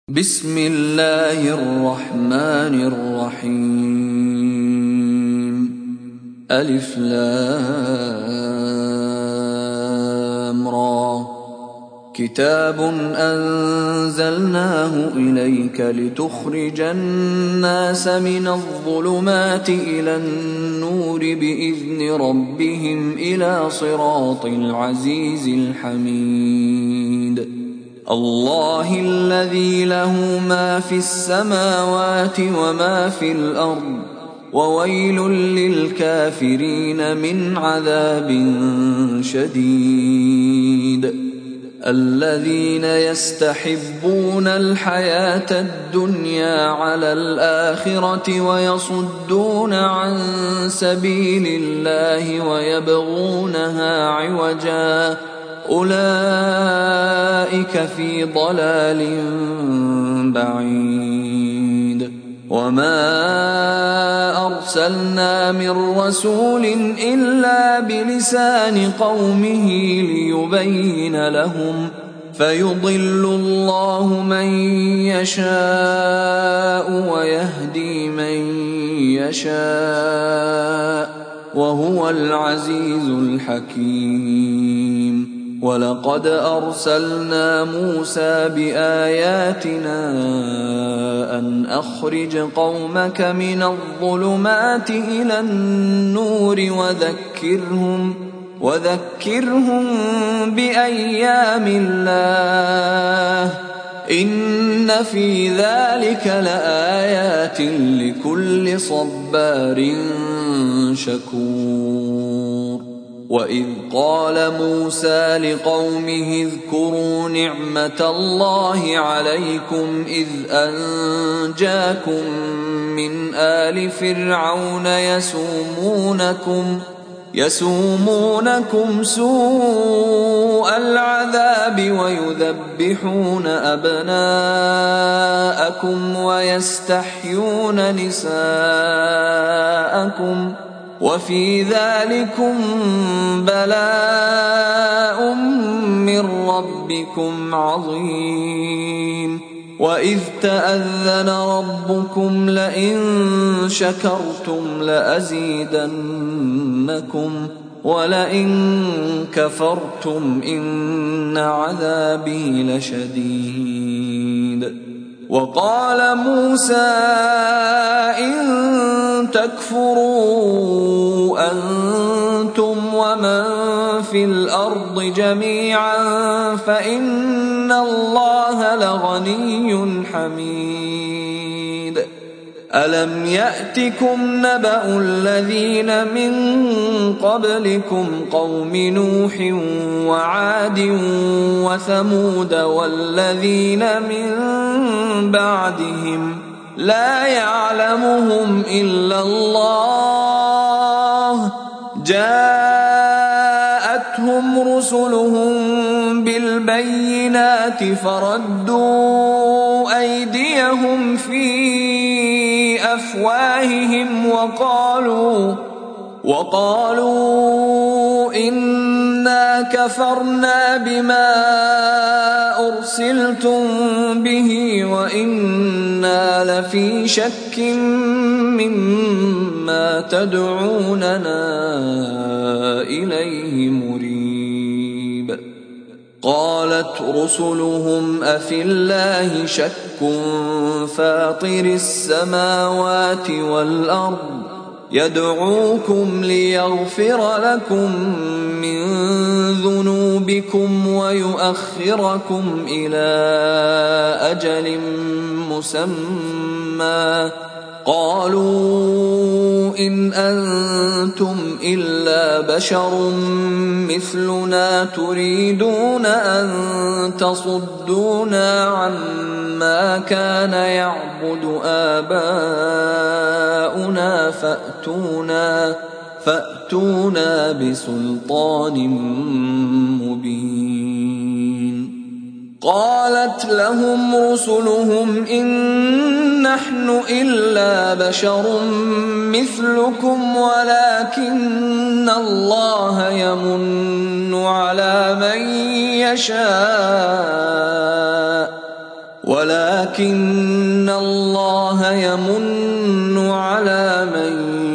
بسم الله الرحمن الرحيم. ألف لام را. كتاب أنزلناه إليك لتخرج الناس من الظلمات إلى النور بإذن ربهم إلى صراط العزيز الحميد. الله الذي له ما في السماوات وما في الأرض وويل للكافرين من عذاب شديد. الذين يستحبون الحياة الدنيا على الآخرة ويصدون عن سبيل الله ويبغونها عوجا أولئك في ضلال بعيد. وما أرسلنا من رسول إلا بلسان قومه ليبين لهم فيضل الله من يشاء ويهدي من يشاء وهو العزيز الحكيم. ولقد أرسلنا موسى بآياتنا أن أخرج قومك من الظلمات إلى النور وذكرهم بأيام الله إن في ذلك لآيات لكل صبار شكور. وإذ قال موسى لقومه اذكروا نعمة الله عليكم إذ أنجاكم من آل فرعون يسومونكم سوء العذاب ويذبحون أبناءكم ويستحيون نساءكم وفي ذلكم بلاء من ربكم عظيم. وإذ تأذن ربكم لئن شكرتم لأزيدنكم ولئن كفرتم إن عذابي لشديد. وقال موسى إن تكفروا أنتم ومن في الأرض جميعا فإن الله لغني حميد. ألم يأتكم نبأ الذين من قبلكم قوم نوح وعاد وثمود والذين من بعدهم لا يعلمهم إلا الله جاءتهم رسلهم بالبينات فردوا أيديهم في أفواههم وقالوا إنا كفرنا بما أرسلتم به وإنا لفي شك مما تدعوننا إليه مريب. قالت رسلهم أفي الله شك فاطر السماوات والأرض يدعوكم ليغفر لكم من ذنوبكم ويؤخركم إلى أجل مسمى قالوا إن أنتم إلا بشر مثلنا تريدون أن تصدونا عما كان يعبد آباؤنا فأتونا بسلطان مبين. قالت لهم رسلهم إن نحن إلا بشر مثلكم ولكن الله يمن على من يشاء ولكن الله يمن على من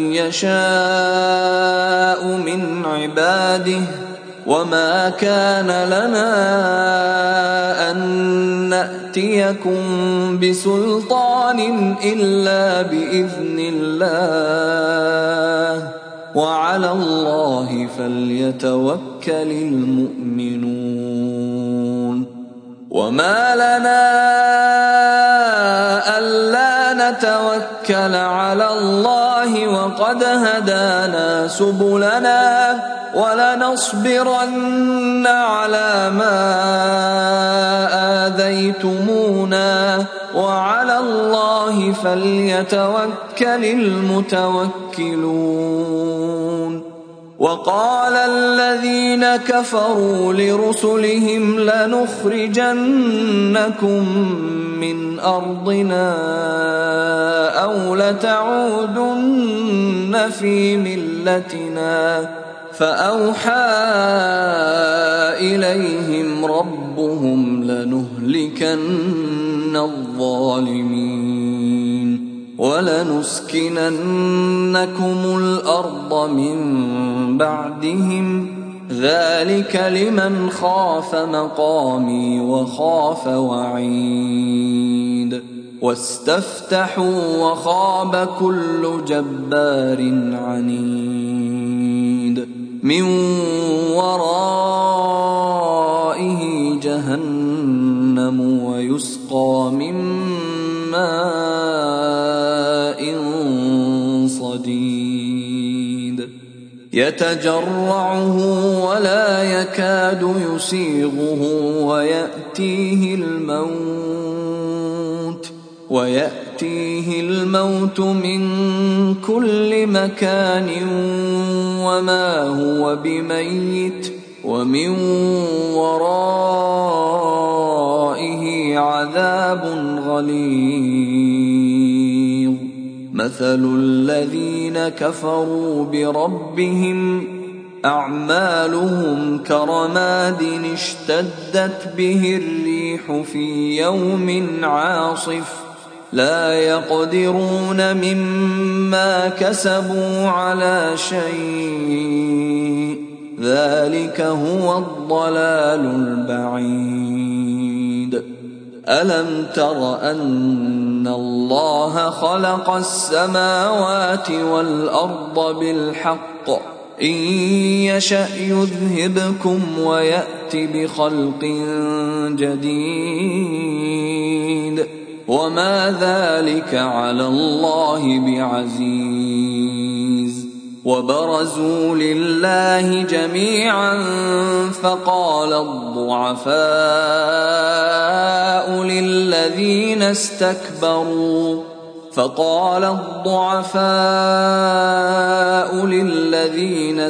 يشاء من عباده وما كان لنا أن نأتيكم بسلطان إلا بإذن الله وعلى الله فليتوكل المؤمنون وما لنا ألا نتوكل على الله وقد هدانا سبلنا ولنصبرن على ما آذيتمونا وعلى الله فليتوكل المتوكلون وقال الذين كفروا لرسلهم لنخرجنكم من أرضنا أو لتعودن في ملتنا فأوحى إليهم ربهم لنهلكن الظالمين ولنسكننكم الأرض من بعدهم ذلك لمن خاف مقامي وخاف وعيد واستفتحوا وخاب كل جبار عنيد من ورائه جهنم ويسقى من ماء صديد يتجرعه ولا يكاد يسيغه ويأتيه الموت من كل مكان وما هو بميت ومن ورائه عذاب غليظ مثل الذين كفروا بربهم أعمالهم كرماد اشتدت به الريح في يوم عاصف لا يقدرون مما كسبوا على شيء ذلك هو الضلال البعيد ألم تر أن الله خلق السماوات والأرض بالحق إن يشأ يذهبكم ويأت بخلق جديد وما ذلك على الله بعزيز وبرزوا لله جميعا فقال الضعفاء للذين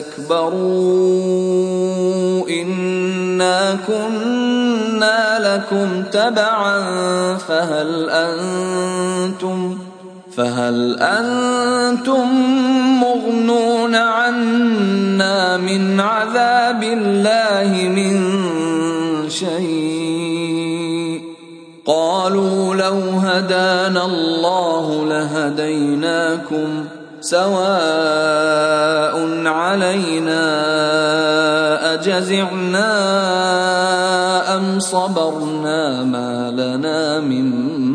استكبروا إنا كنا لكم تبعا فهل أنتم مغنون عنا من عذاب الله من شيء قالوا لو هدانا الله لهديناكم سواء علينا أجزعنا أم صبرنا ما لنا من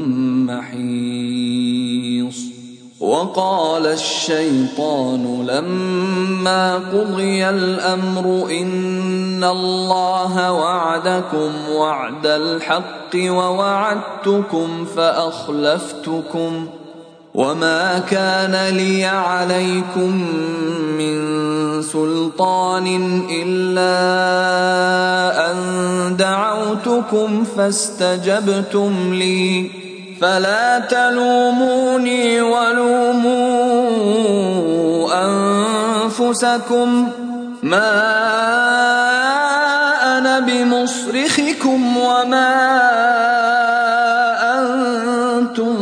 محيص وقال الشيطان لما قضي الأمر إن الله وعدكم وعد الحق ووعدتكم فأخلفتكم وما كان لي عليكم من سلطان إلا أن دعوتكم فاستجبتم لي فلا تلوموني ولوموا أنفسكم ما أنا بمصرخكم وما أنتم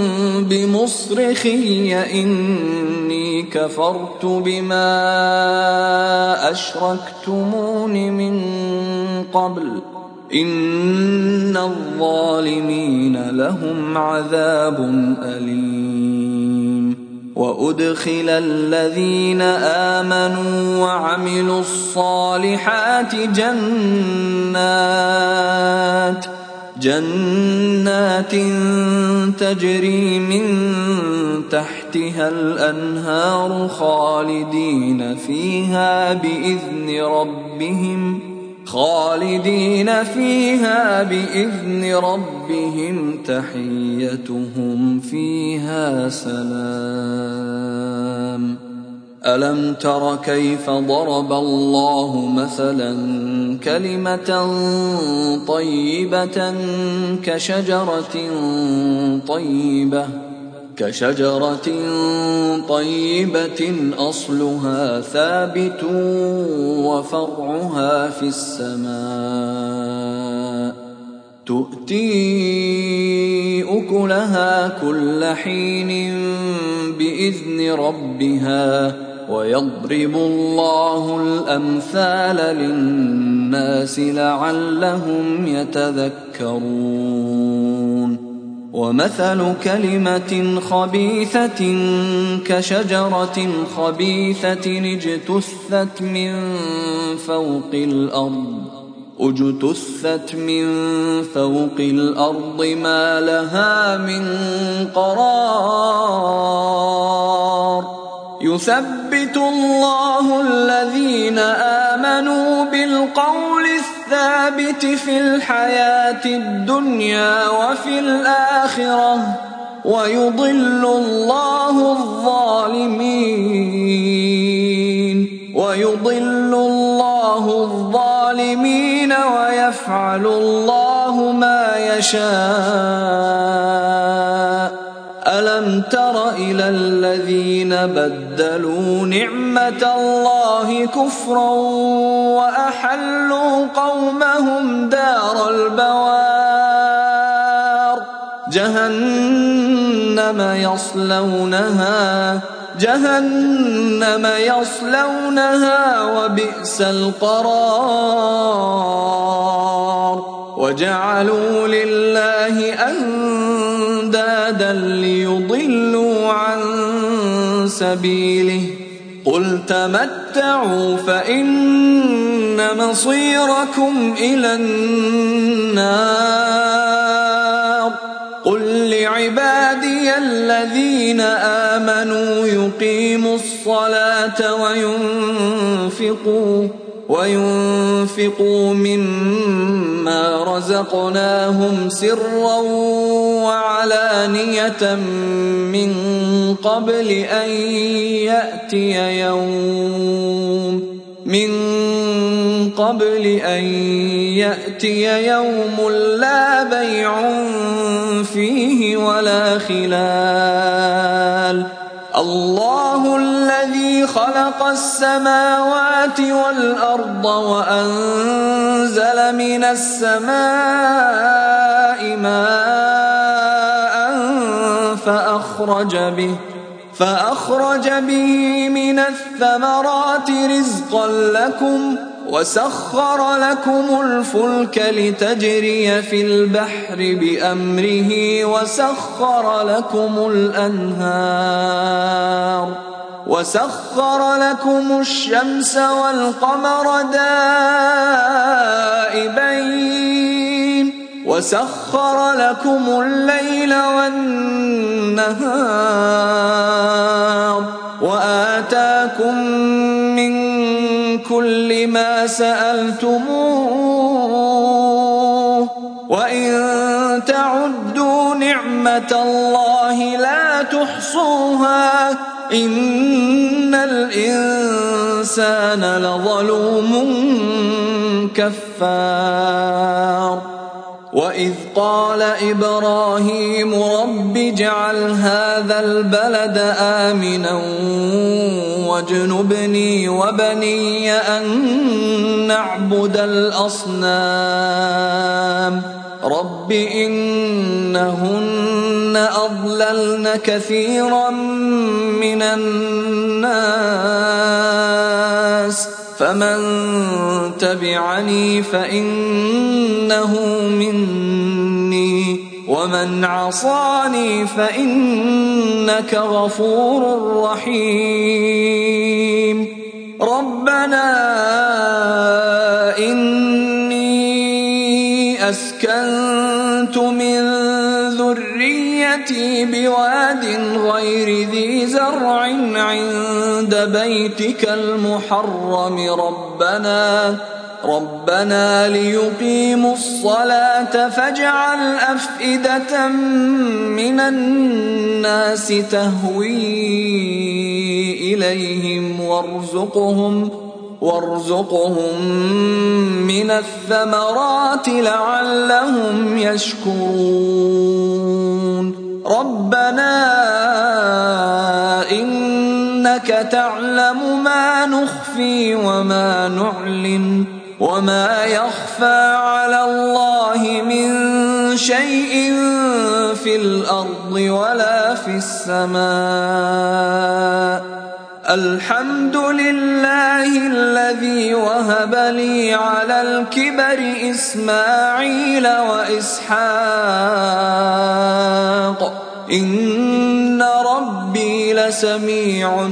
بمصرخي إني كفرت بما أشركتمون من قبل إن الظالمين لهم عذاب أليم. وأدخل الذين آمنوا وعملوا الصالحات جنات تجري من تحتها الأنهار خالدين فيها بإذن ربهم تحيتهم فيها سلام. ألم تر كيف ضرب الله مثلا كلمة طيبة كشجرة طيبة أصلها ثابت وفرعها في السماء تؤتي أكلها كل حين بإذن ربها ويضرب الله الأمثال للناس لعلهم يتذكرون. ومثل كلمة خبيثة كشجرة خبيثة اجتثت من فوق الأرض ما لها من قرار. يثبت الله الذين آمنوا بالقول الثابت في الحياة الدنيا وفي الآخرة ويضل الله الظالمين ويفعل الله ما يشاء. ألم تر إلى الذين بدلوا نعمة الله كفرا وأحلوا قومهم دار البوار جهنم يصلونها وبئس القرار. وجعلوا لله أندادا ليضلوا عن سبيله قل تمتعوا فإن مصيركم إلى النار. قل لعبادي الذين آمنوا يقيموا الصلاة وينفقوا مما رزقناهم سرا وعلانية من قبل أن يأتي يوم لا بيع فيه ولا خلال. الله الذي خلق السماوات والأرض وأنزل من السماء ماء فأخرج به من الثمرات رزقا لكم وسخر لكم الفلك لتجري في البحر بأمره وسخر لكم الشمس والقمر دائبين وسخر لكم الليل والنهار وآتاكم من كل ما سألتموه وإن تعدوا نعمة الله لا تحصوها إن الإنسان لظلوم كفار. وإذ قال إبراهيم رب اجعل هذا البلد آمنا واجنبني وبني أن نعبد الأصنام رب إنهن أضللن كثيرا من الناس فمن تبعني فإنه مني ومن عصاني فإنك غفور رحيم ربنا إني أسكنت من ذريتي بواد غير ذي زرع عند بيتك المحرم ربنا ليقيموا الصلاة فاجعل أفئدة من الناس تهوي إليهم وارزقهم من الثمرات لعلهم يشكرون ربنا إنك تعلم ما نخفي وما نعلن وما يخفى على الله من شيء في الأرض ولا في السماء الحمد لله الذي وهب لي على الكبر إسماعيل وإسحاق إن ربي لسميع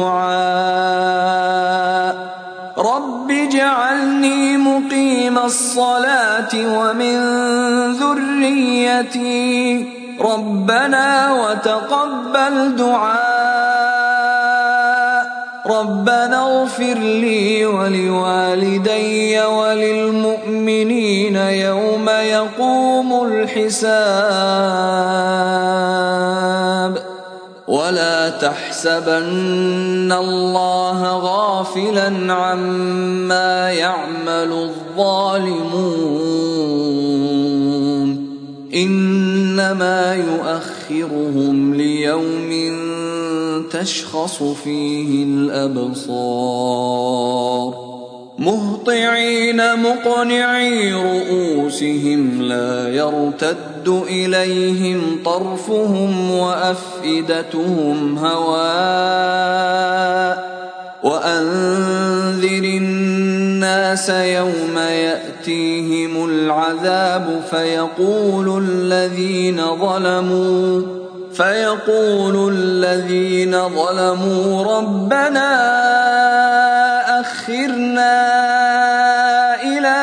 الدعاء رب اجعلني مقيم الصلاة ومن ذريتي ربنا وتقبل دعاء ربنا اغفر لي ولوالدي وللمؤمنين يوم يقوم الحساب ولا تحسبن الله غافلا عما يعمل الظالمون إنما يؤخرهم ليوم تشخص فيه الأبصار مهطعين مقنعي رؤوسهم لا يرتد إليهم طرفهم وأفئدتهم هواء وأنذر الناس يوم يأتيهم العذاب فيقول الذين ظلموا ربنا أخرنا إلى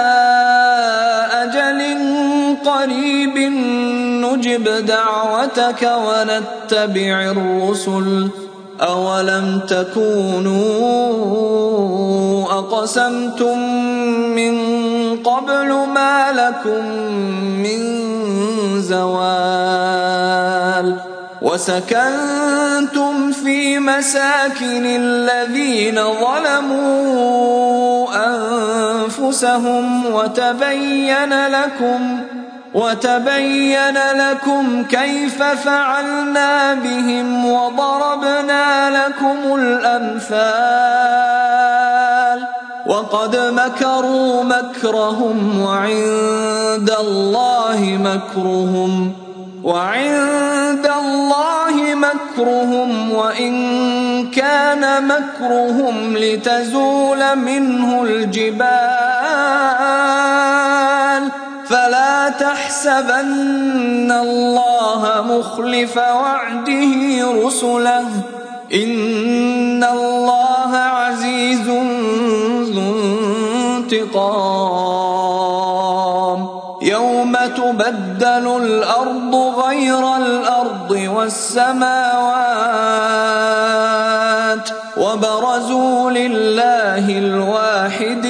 أجل قريب نجب دعوتك ونتبع الرسل أولم تكونوا أقسمتم من قبل ما لكم من زوال وسكنتم في مساكن الذين ظلموا أنفسهم وتبين لكم كيف فعلنا بهم وضربنا لكم الأمثال وقد مكروا مكرهم وعند الله مكرهم وإن كان مكرهم لتزول منه الجبال فلا تحسبن الله مخلف وعده رسله إن الله عزيز ذو انتقام يوم تبدل الأرض غير الأرض والسماوات وبرزوا لله الواحد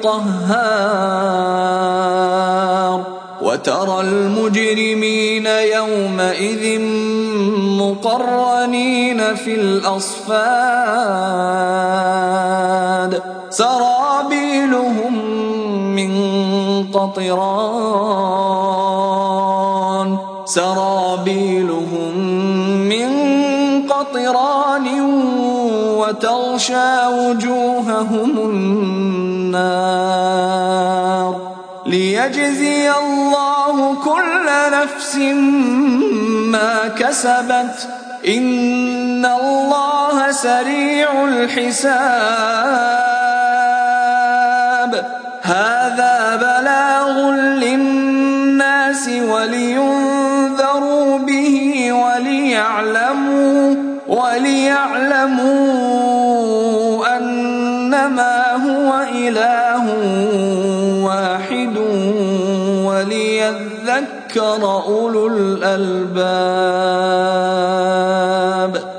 القهار وترى المجرمين يومئذ مقرنين في الأصفاد سرابيلهم من قطران وتغشى وجوههم النار ليجزي الله كل نفس ما كسبت إن الله سريع الحساب هذا بلاغ للناس ولينذروا به وليعلموا أنما هو إله واحد وليذكر أولو الألباب.